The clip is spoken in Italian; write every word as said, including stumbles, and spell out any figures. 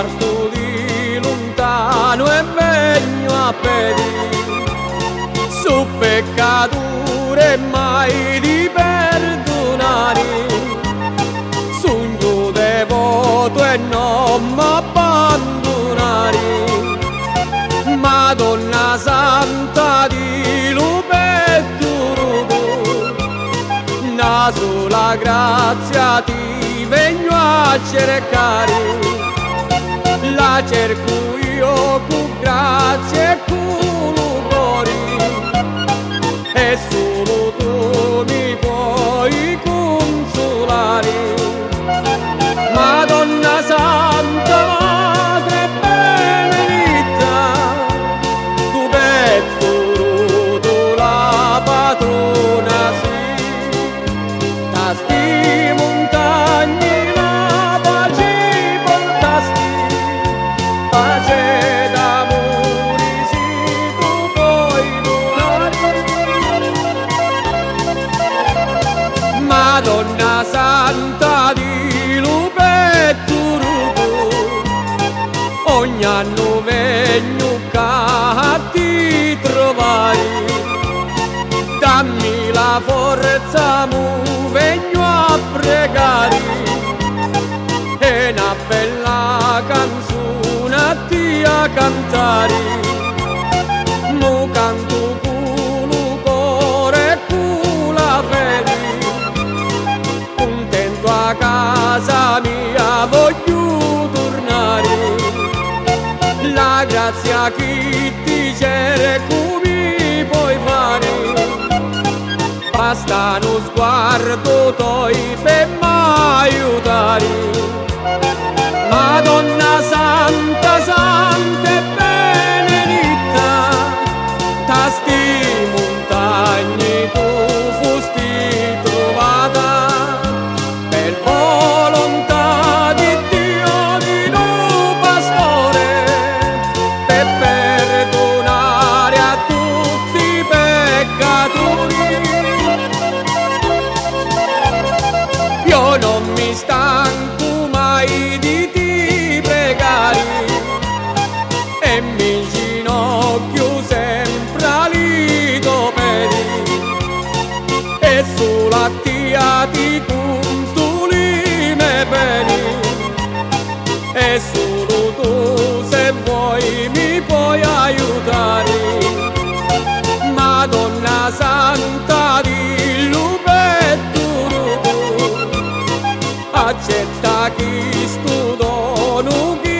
parto di lontano e vengo a pedire su peccature mai di perdonare, sogno devoto e non m'abbandonare. Madonna Santa di Lupetto, una sola grazia ti vengo a cercare, la cerco io con grazia e con cuore, e solo tu mi puoi consolare. Madonna Santa, Madre benedetta, tu petto tu la patrona sei, da sti montagni la pace portasti, pace d'amore si tu puoi donare. Madonna Santa di Lupetto, ogni anno vengo a ti trovare, dammi la forza, mu vengo a pregare, e una bella canzone a ti a cantare, mu canto con il cuore e con la fede, contento a casa mia voglio tornare, la grazia che ti cerco mi puoi fare, basta uno sguardo tuo per m'aiutare. Madonna Santa, Santa e benedetta, da sti montagni tu fosti trovata, per volontà di Dio di no pastore, per perdonare a tutti i peccatori. Io non mi stanco mai di ti pregare, e mi ginocchio sempre ali tuoi piedi, e solo a te a ti conto le mie pene, e solo tu se vuoi mi puoi aiutare. Madonna Santa di Lupetto, accetta questo dono che